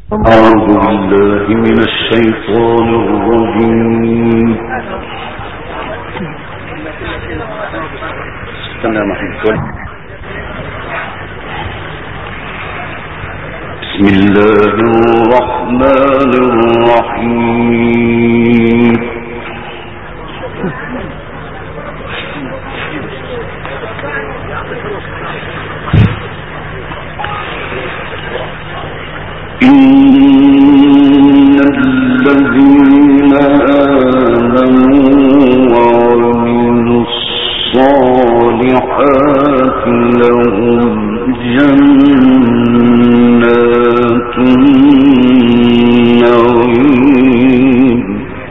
أعوذ بالله من الشيطان الرجيم. بسم الله الرحمن الرحيم. إن الذين آمنوا وعملوا الصالحات لهم جنات النعيم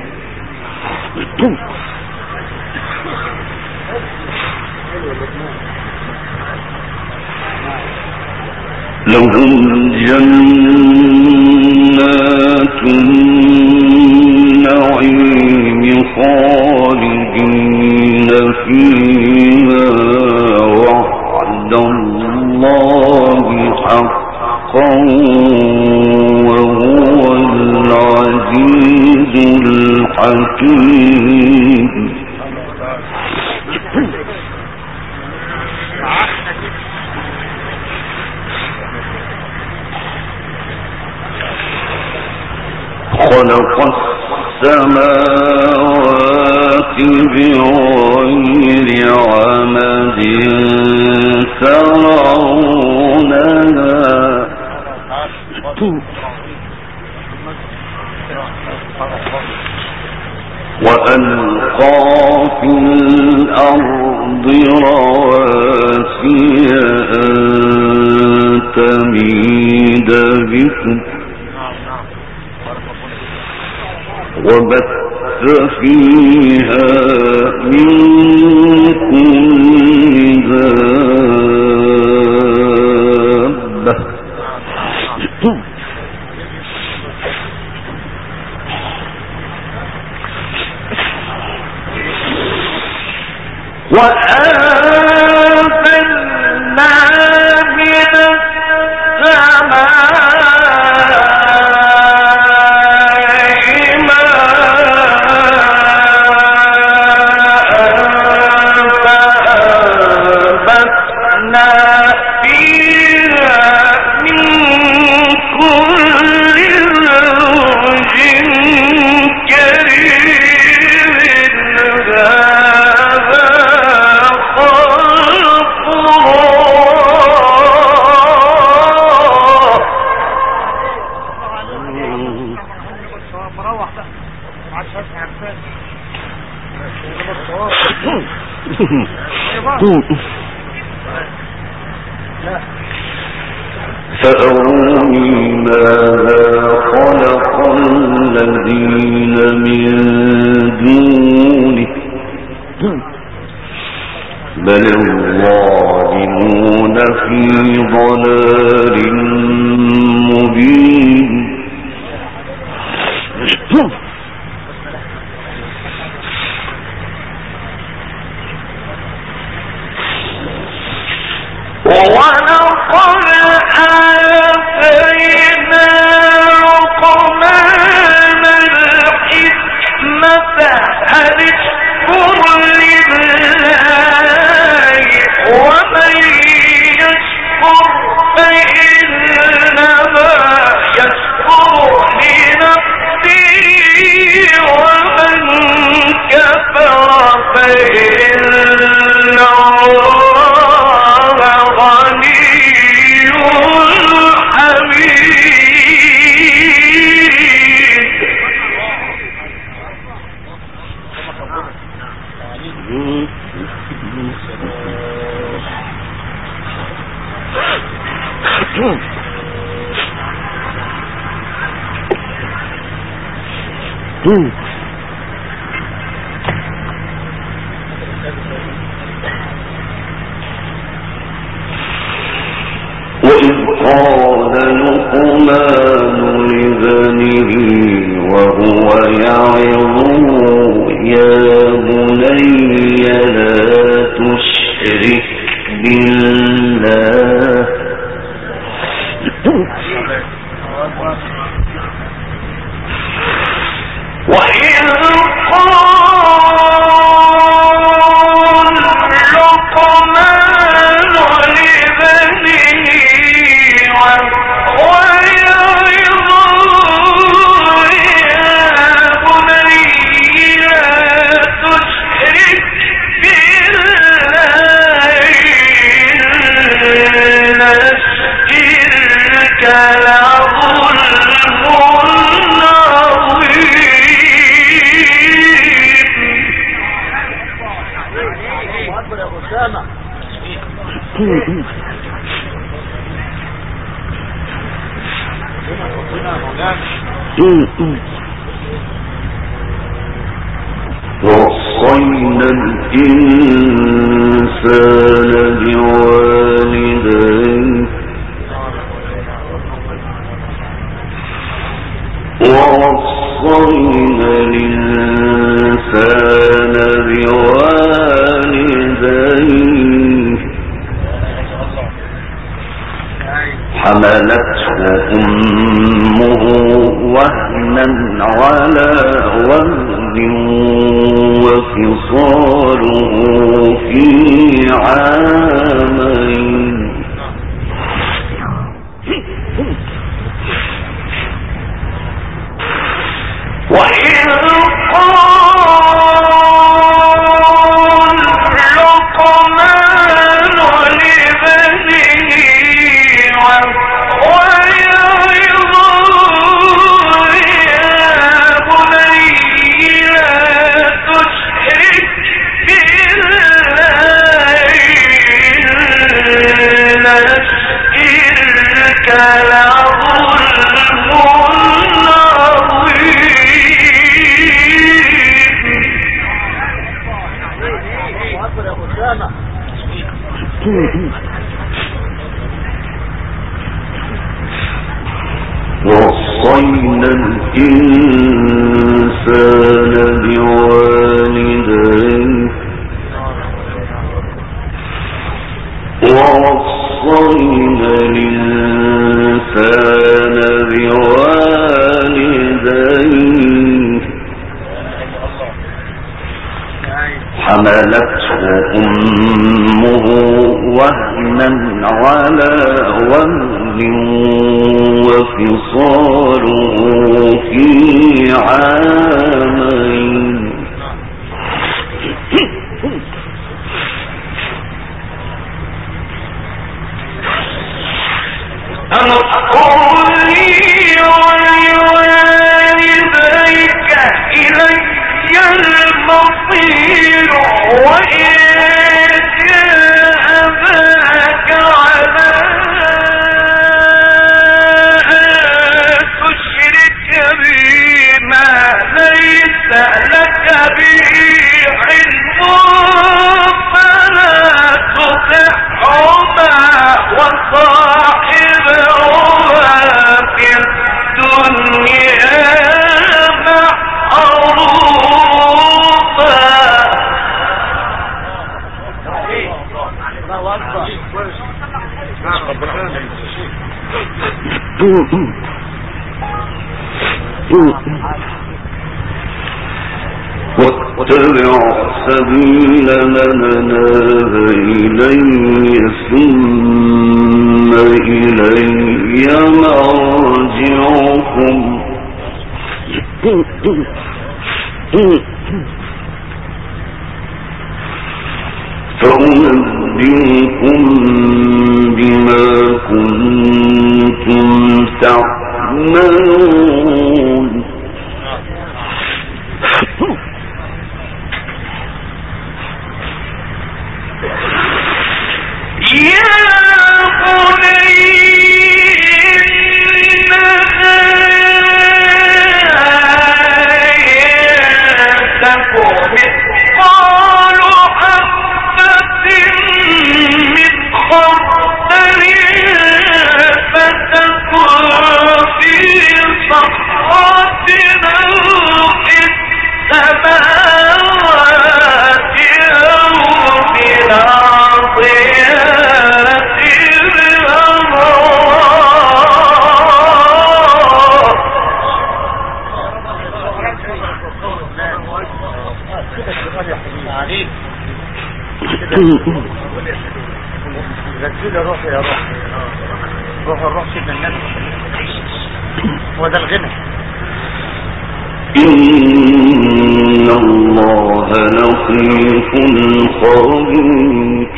خالدين فيها وعد الله حقا وهو العزيز الحكيم. خلق السماوات بغير عمد ترونها وألقى في الأرض رواسي أن تميد بكم وبث فيها من كل دابة وأنزلنا من السماء فأروني ماذا خلق الذين من دونه بل الظالمون في ضلال مبين. ولقد آتينا لقمان الحكمة أن اشكر لله ومن يشكر فإنما يشكر لنفسه ومن كفر فإن وإذ قال لقمان لبنيه وهو يعظه يا بني لا تشرك بالله وصينا الإنسان بوالديه ووصينا الإنسان بوالديه حملته أمه وهنا على وهن وفصاله في عامين وإذ وصينا الإنسان بوالديه ووصينا الإنسان بوالديه حملته أمه وهنا على وهن وفصاله في عامين أن اذكر لي ولوالديك إلي المصير وإن جاءك على أن تشرك بي ما ليس لك به علم فلا تطعهما وصاحبهما في الدنيا واتبع سبيل من أناب إلي ثم إلي مرجعكم فأنبئكم بما كنتم تعملون روح يا روح روح الروح سيدنا النبي هو ده الغنى. إن الله لطيف خبير.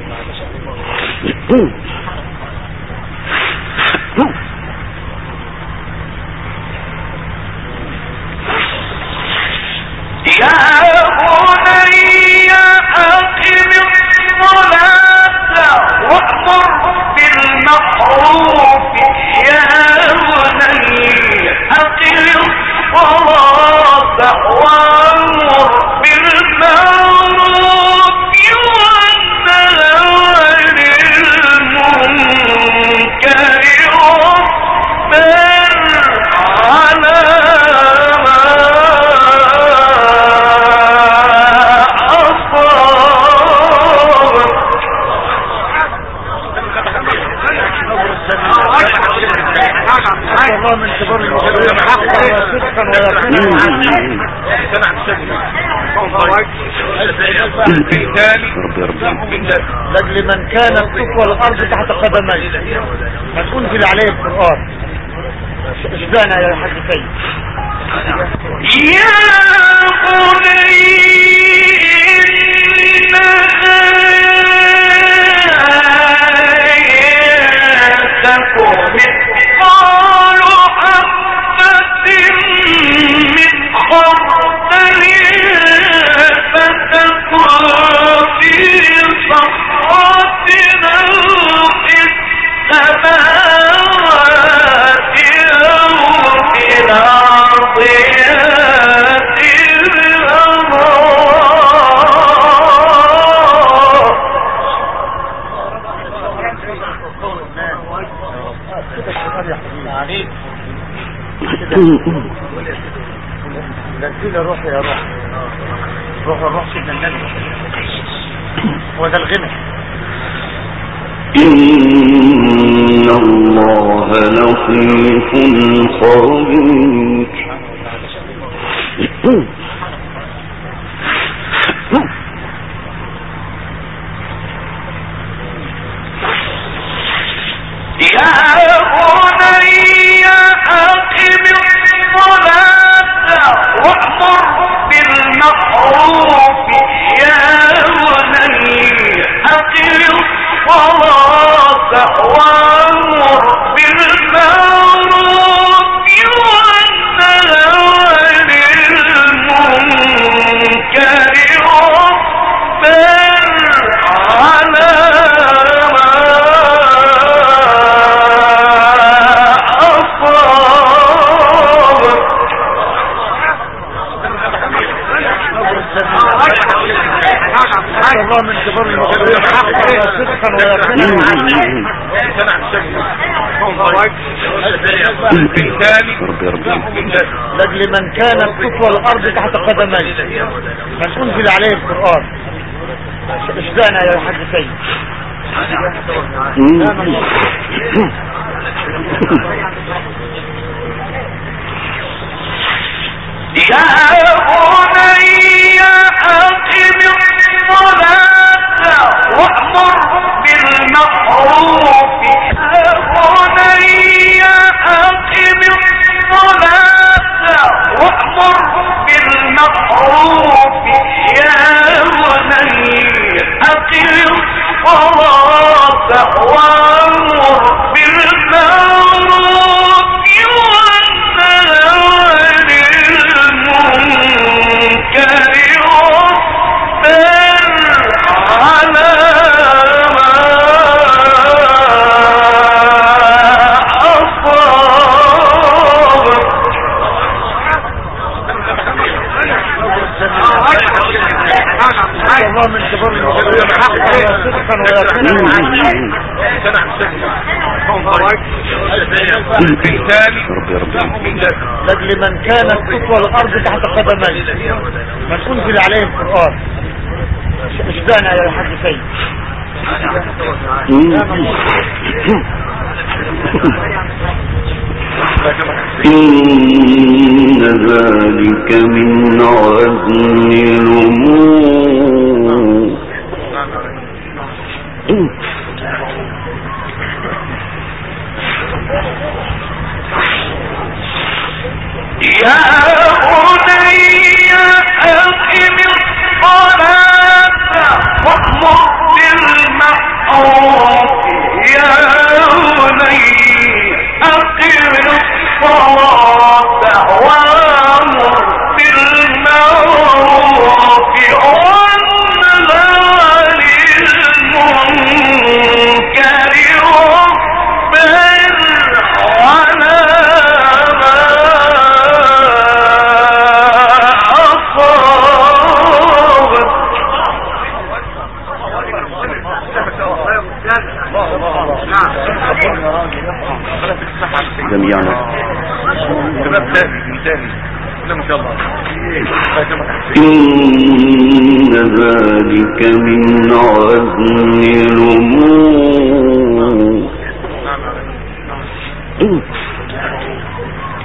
يا بني أقم الصلاة كبار المسلمين حقا وصدقا لاجل من كانت تطوى الارض تحت قدميه ما تنزل عليه القرآن. اشبعنا يا حاج سيد. يا بني لكن روح يا روح روح الروح سيدنا النبي وده الغنى. إن الله لطيف خبير. من كبار المسلمين حقا وصدقا لاجل من كانت تطوى الارض تحت قدميه ما تنزل عليه القرآن. اشبعنا يا حاج سيد. يا بني أقم الصلاة وأمر بالمعروف. يا بني أقم الصلاة وأمر بالمعروف. يا بني أقم الصلاة وأمر بالمعروف من كبار المسلمين حقا وصدقا لاجل من كانت تطوى الارض تحت قدميه ما تنزل عليه القرآن. اشبعنا يا حاج سيد. إن ذلك من عزم الأمور. يا بني أقم الصلاة وأمر بالمعروف. يا بني أقم الصلاة وأمر بالمعروف وانهى عن المنكر واصبر على ما جميعا. إن ذلك من عزم الأمور.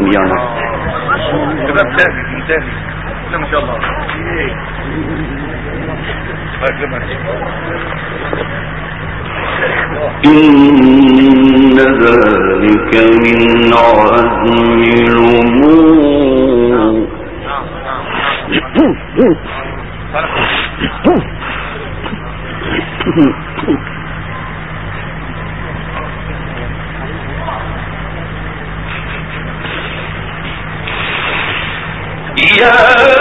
جميعنا. شباب تاني ما شاء الله. إن ذلك من عزم الأمور. يا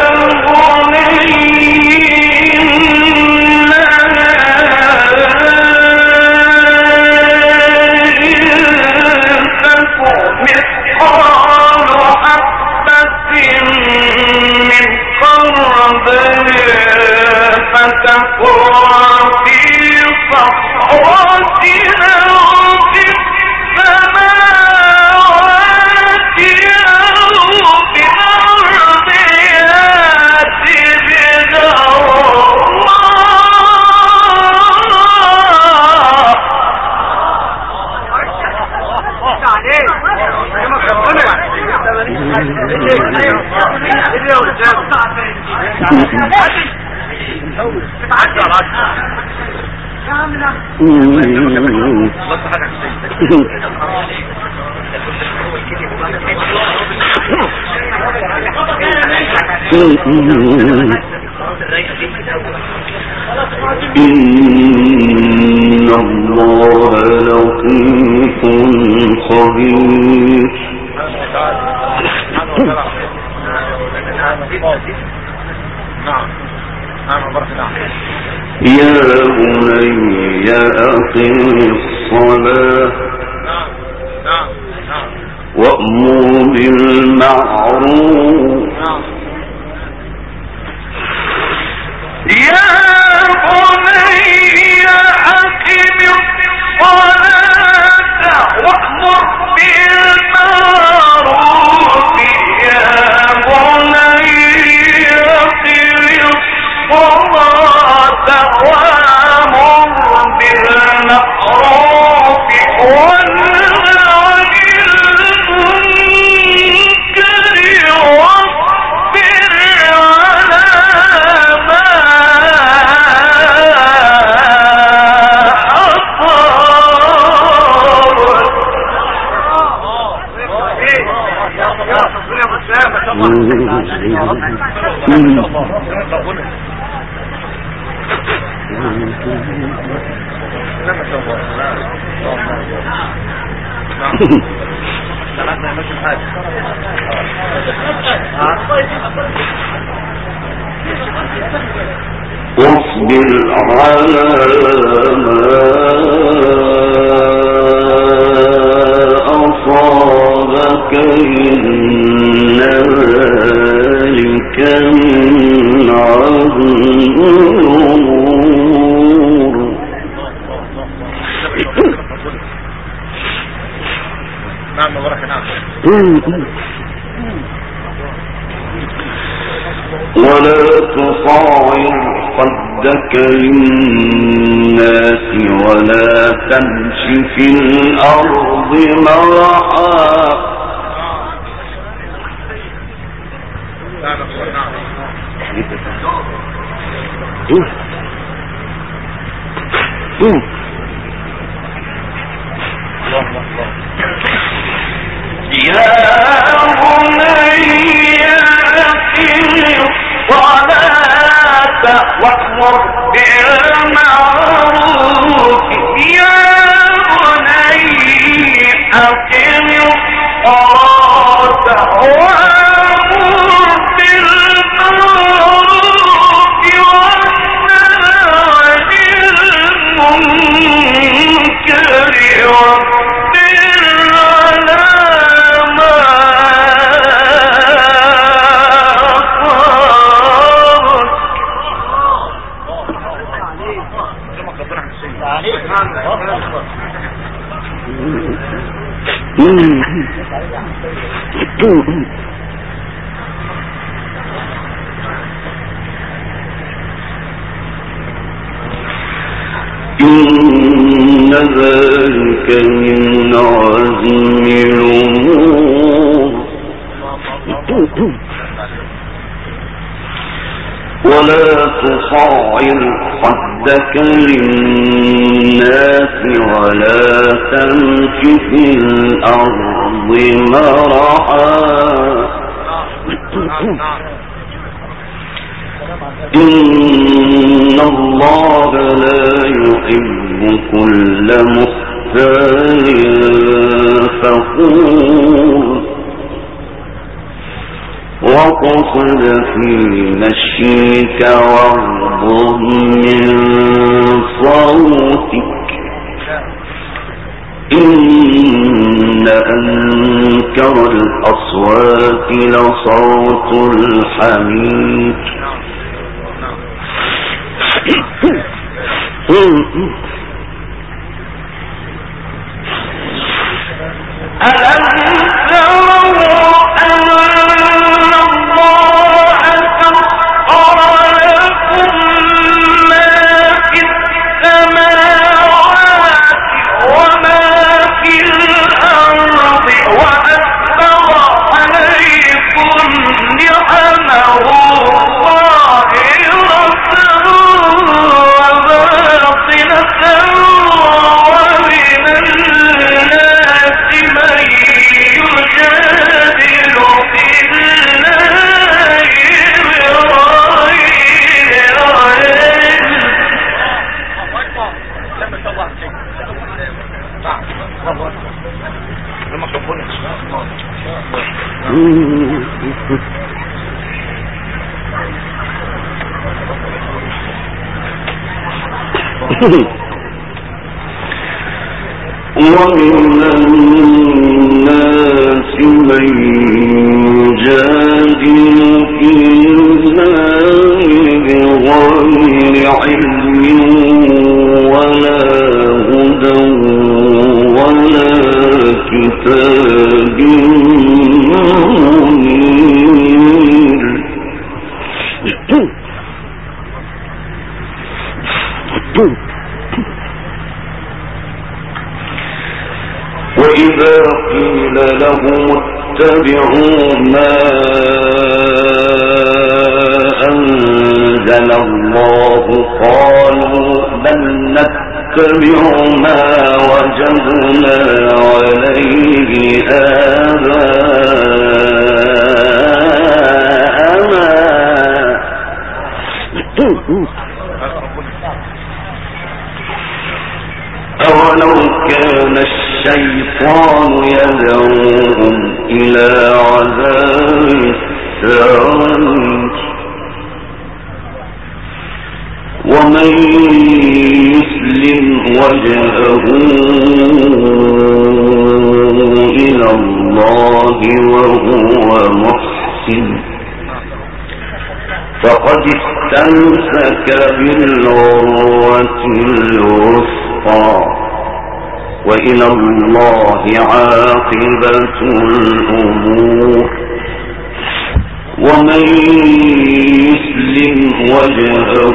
إن الله لطيف خبير. يا بني أقم الصلاة وأمر بالمعروف. يا بني أقم الصلاة وأمر بالمعروف. يا بني أقم الصلاة وأمر بالمعروف وانهى عن المنكر واصبر على ما واصبر على ما أصابك إن ذلك من عزم الأمور. نعم وبركة. نعم. ولا تصاعر خدك للناس ولا تمش في الأرض مرحا. يا بني أقم الصلاة وأمر بالمعروف. يا بني أقم الصلاة وأمر بالمعروف وانهى عن المنكر واصبر على ما إن ذلك من عزم الأمور. ولا تصعر خدك للناس ولا تمش في الأرض مرحا إن الله لا يحب كل مختال فخور وقصد في مشيك واغضض من صوتك إن أنكر الأصوات لصوت الحمير ألم تروا أن الله سخر لكم ما في السماوات وما في الأرض وأسبغ عليكم نعمه ظاهرة وباطنة ومن الناس من يجادل في الله بغير ومن الناس من يجادل في الله بغير علم ولا هدى ولا كتاب منير وإذا قيل لهم اتبعوا ما أنزل الله قالوا بل نتبع ما وجدنا عليه آباءنا أولو كان الشيطان يدعوهم إلى عذاب السعير ومن يسلم وجهه إلى الله وهو محسن فقد استمسك بالعروة الوثقى وإلى الله عاقبة الأمور ومن يسلم وجهه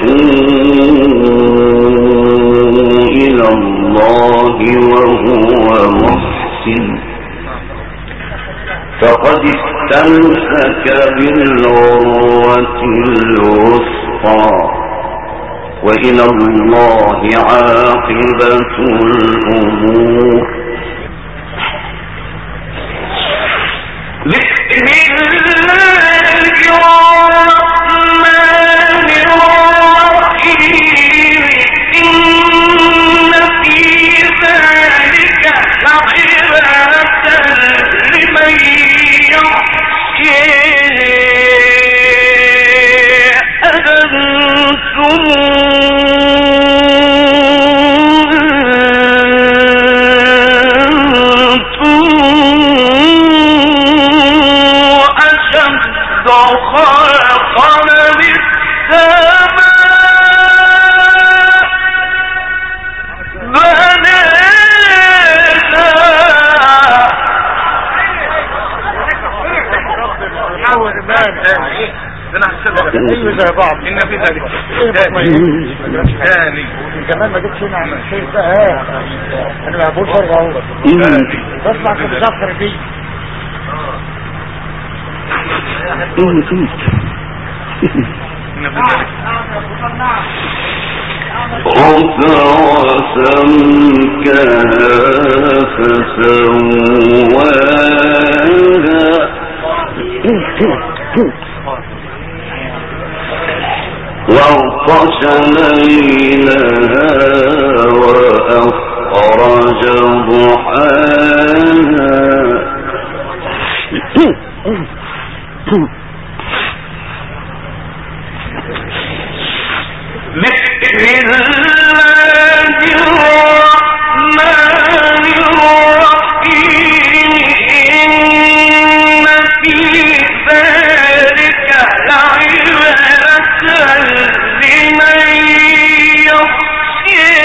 إلى الله وهو محسن فقد استمسك بالعروة الوثقى وإلى الله عاقبة الأمور بسم الله الرحمن الرحيم إن في ذلك لعبرة لمن يخشى أنتم زي بعض إن في ذلك ثاني كمان ما جبتش هنا عن الشيء ده انا ما بقولش ارجع اهو بسمع في الزفر دي وأغطش ليلها وأخرج ضحاها بسم الله الرحمن الرحيم إن في ذلك لعبرة لمن يخشى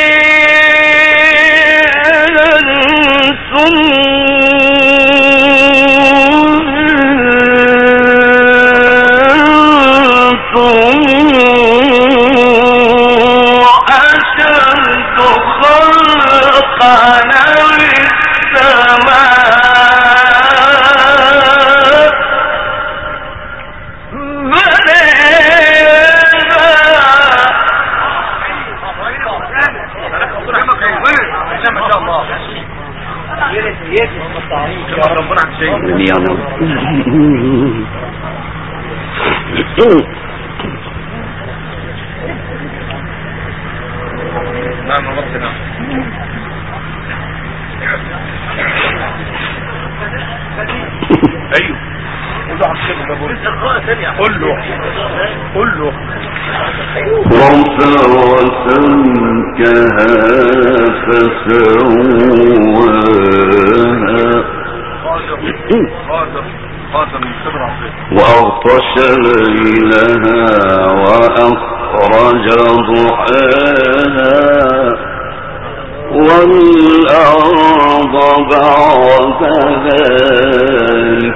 وأغطش ليلها وأخرج ضحاها والأرض بعد ذلك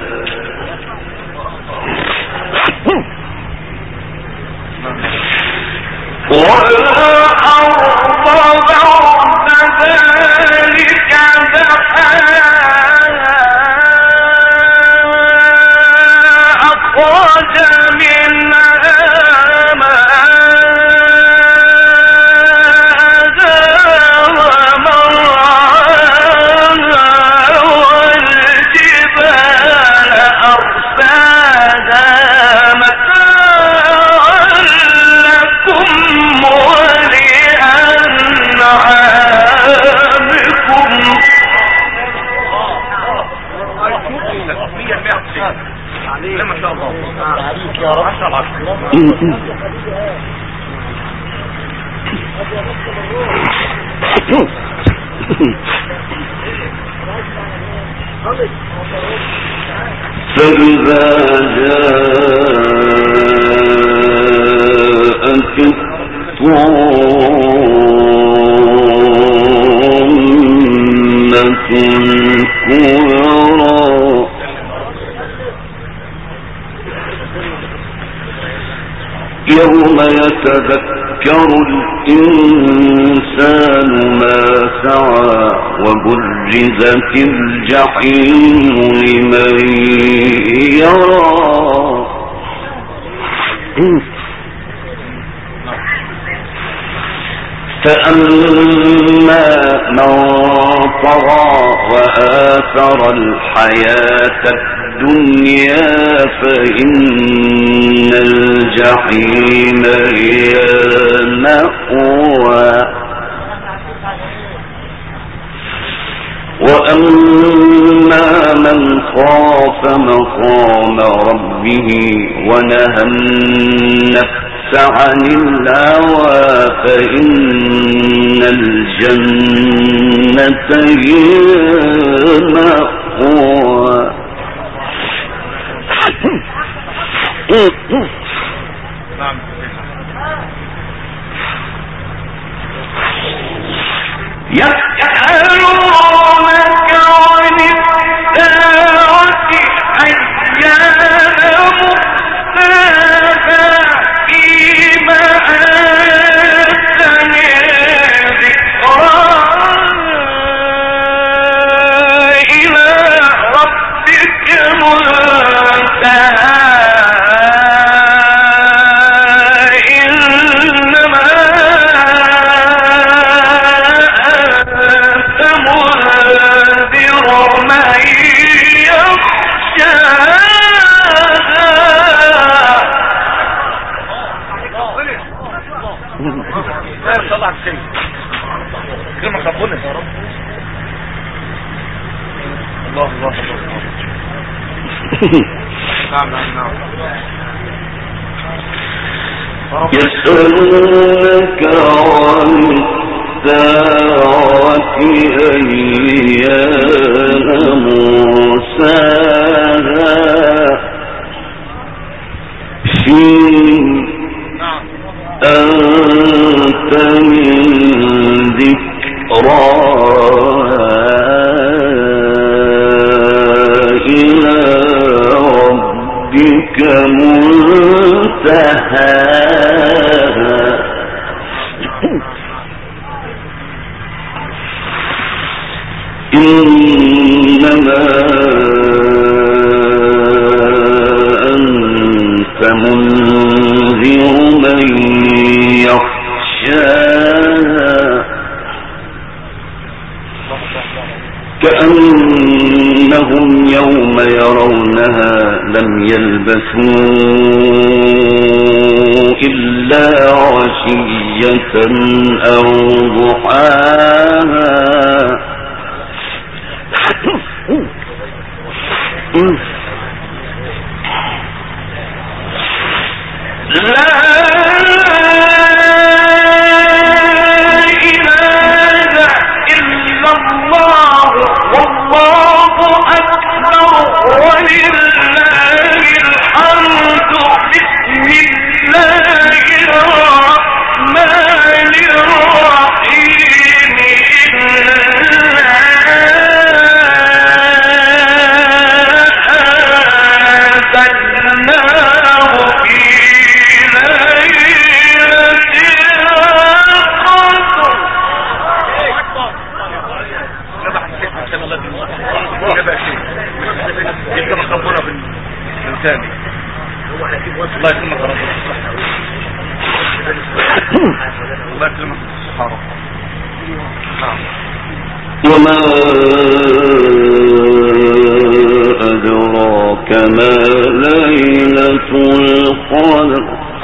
فإذا جاءت الطامة الكبرى يوم يتذكر الإنسان ما سعى وبرزت الجحيم لمن يرى فأما من طغى وآثر الحياة الدنيا فإن الجحيم هي المأوى وأما من خاف مقام ربه ونهى النفس عن الهوى فإن الجنة هي المأوى يسألونك عن الساعة أيان مرساها فيما أنت من ذكرها إلى ربك منتهاها ان شاء الله على خير. كلمة ربنا يا رب. الله الله الله. نعم نعم نعم. يسألونك عن الساعة أيان مرساها أنت من ذكراها إلى ربك منتهاها إنما أنت منذر من يخشاها كأنهم يوم يرونها لم يلبثوا إلا عشية أو ضحاها وما أدراك ما ليلة القدر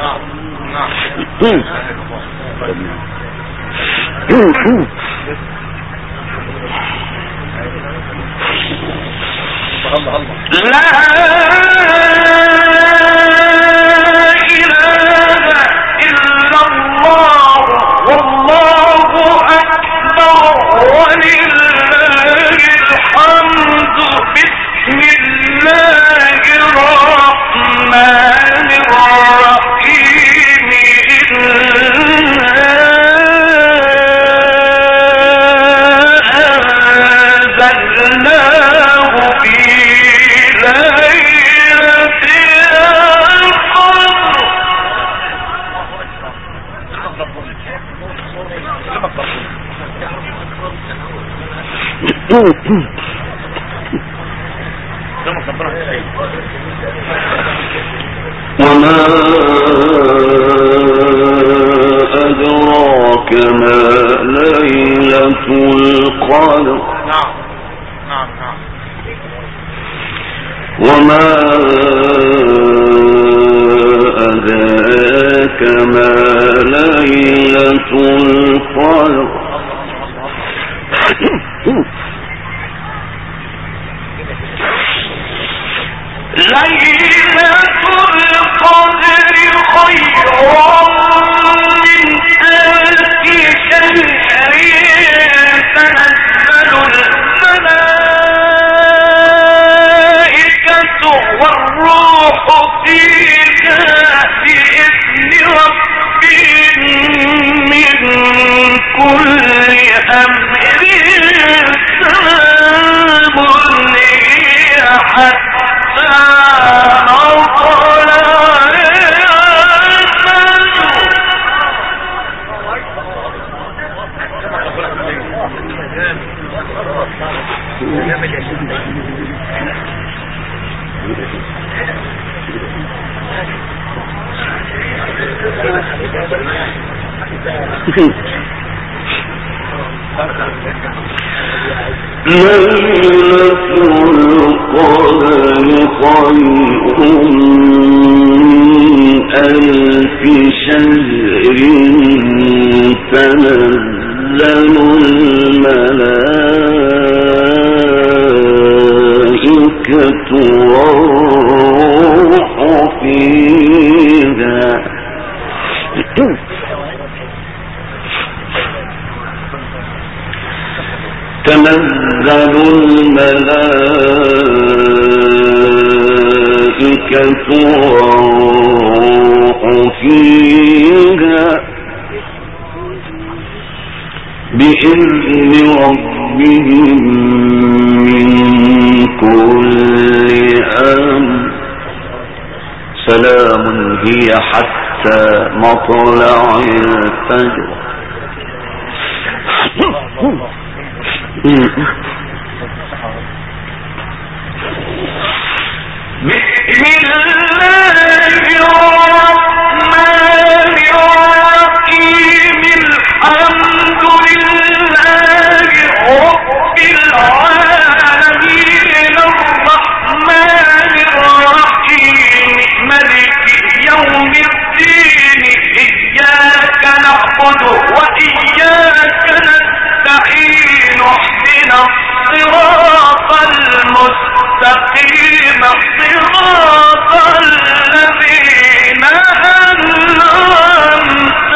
وما أدراك ما ليلة القدر وما أدراك ما ليلة القدر ليلة القدر خير من ألف شهر تنزل الملائكة والروح فيها بإذن ربهم من كل أمر سلام هي حتى ليلة القدر خير من ألف شهر تنزل الملائكة والروح فيها تنزل الملائكة والروح فيها بإذن ربهم من كل أمر سلام هي حتى مطلع الفجر. بسم الله الرحمن الرحيم الحمد لله رب العالمين الرحمن الرحيم مالك يوم الدين إياك نعبد وإياك نستعين اهدنا الصراط المستقيم صراط الذين أنعمت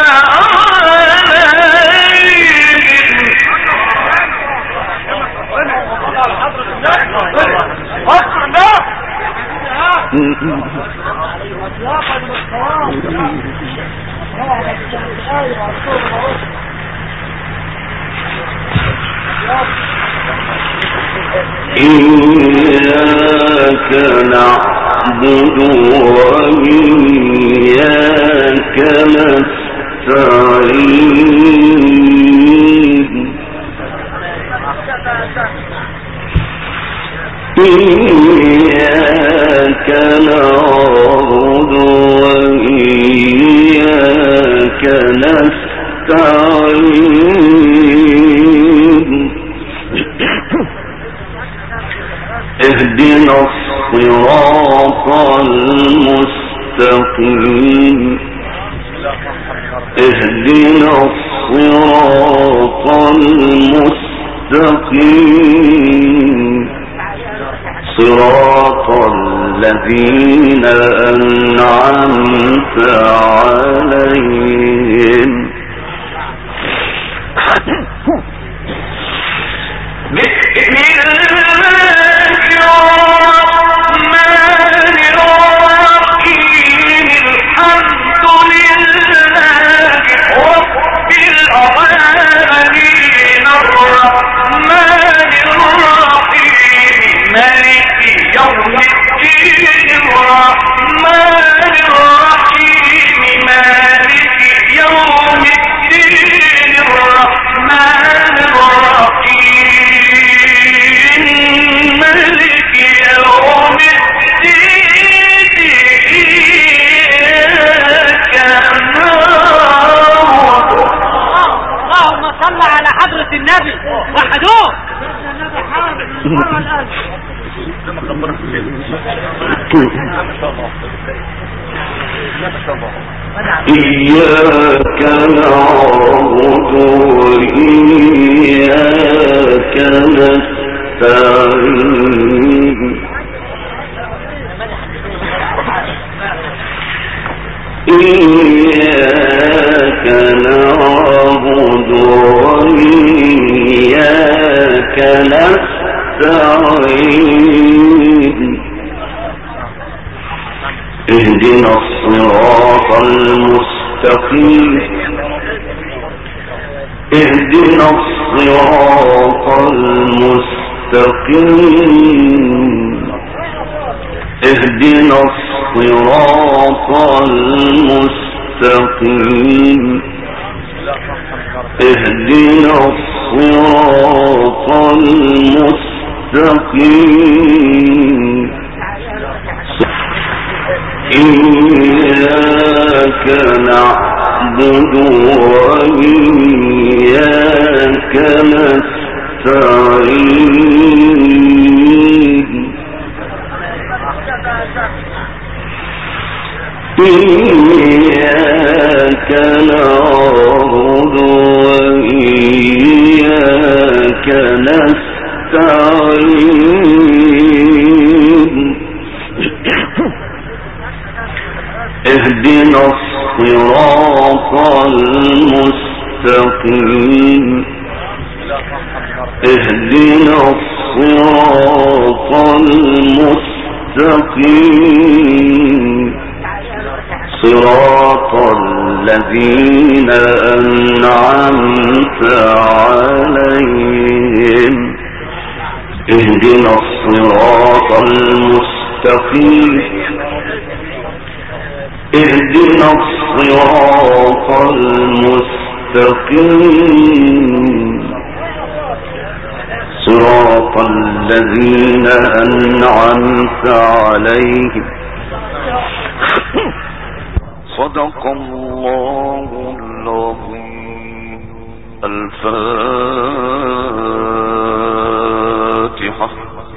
إياك نعبد وإياك نستعين إياك نعبد وإياك نستعين اهدنا الصراط المستقيم اهدنا الصراط المستقيم صراط الذين أنعمت عليهم بسم الله الرحمن الرحيم الحمد لله رب العالمين الرحمن الرحيم مالك يوم الدين الرحمن الرحيم مالك يوم الدين الرحمن الرحيم مالك يوم الدين إياك نعبد. اللهم صل على حضرة النبي وحدوه. إياك نعبد وإياك نستعين إياك نعبد وإياك نستعين اهدنا الصراط المستقيم اهدنا الصراط المستقيم اهدنا الصراط المستقيم اهدنا الصراط المستقيم إياك نعبد وإياك نستعين إياك نعبد نستعين اهدنا الصراط المستقيم اهدنا الصراط المستقيم صراط الذين أنعمت عليهم اهدنا الصراط المستقيم اهدنا الصراط المستقيم صراط الذين أنعمت عليهم صدق الله العظيم. الفاتحة.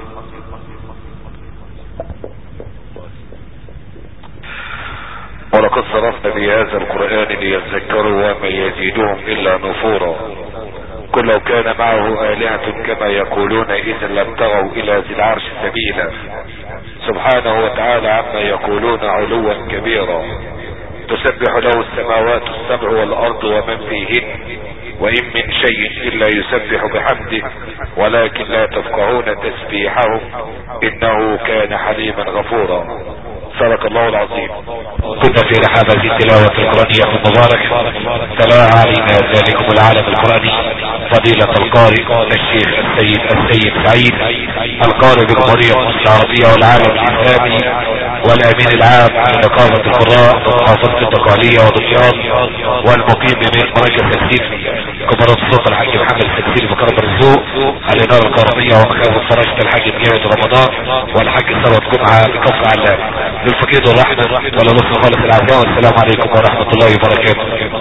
ولقد صرفنا بهذا القرآن ليذكروا وما يزيدهم إلا نفورا. قل لو كان معه آلهة كما يقولون إذا لابتغوا إلى ذي العرش سبيلا سبحانه وتعالى عما يقولون علوا كبيرا. تسبح له السماوات السبع والأرض ومن فيهن وإن من شيء إلا يسبح بحمده ولكن لا تفقهون تسبيحهم إنه كان حليما غفورا. صدق الله العظيم. كنا في رحابة تلاوة القرآنية المباركة. تلا علينا ذلكم العالم القرآني فضيلة القارئ الشيخ السيد سعيد القارئ بجمهورية مصر العربية والعالم الإسلامي والأمين العام لنقابة القراء ومحافظة التقالية ودمياط والمقيم من مركز تكسير كبار الصوت الحاج محمد التكسير بكرم الرزوق الإدارة القرآنية ومكان فرشة الحاج مجاهد رمضان والحاج ثروت جمعة بكفر علام للفقير والرحمة ولا نصر خالص العزاء. والسلام عليكم ورحمة الله وبركاته.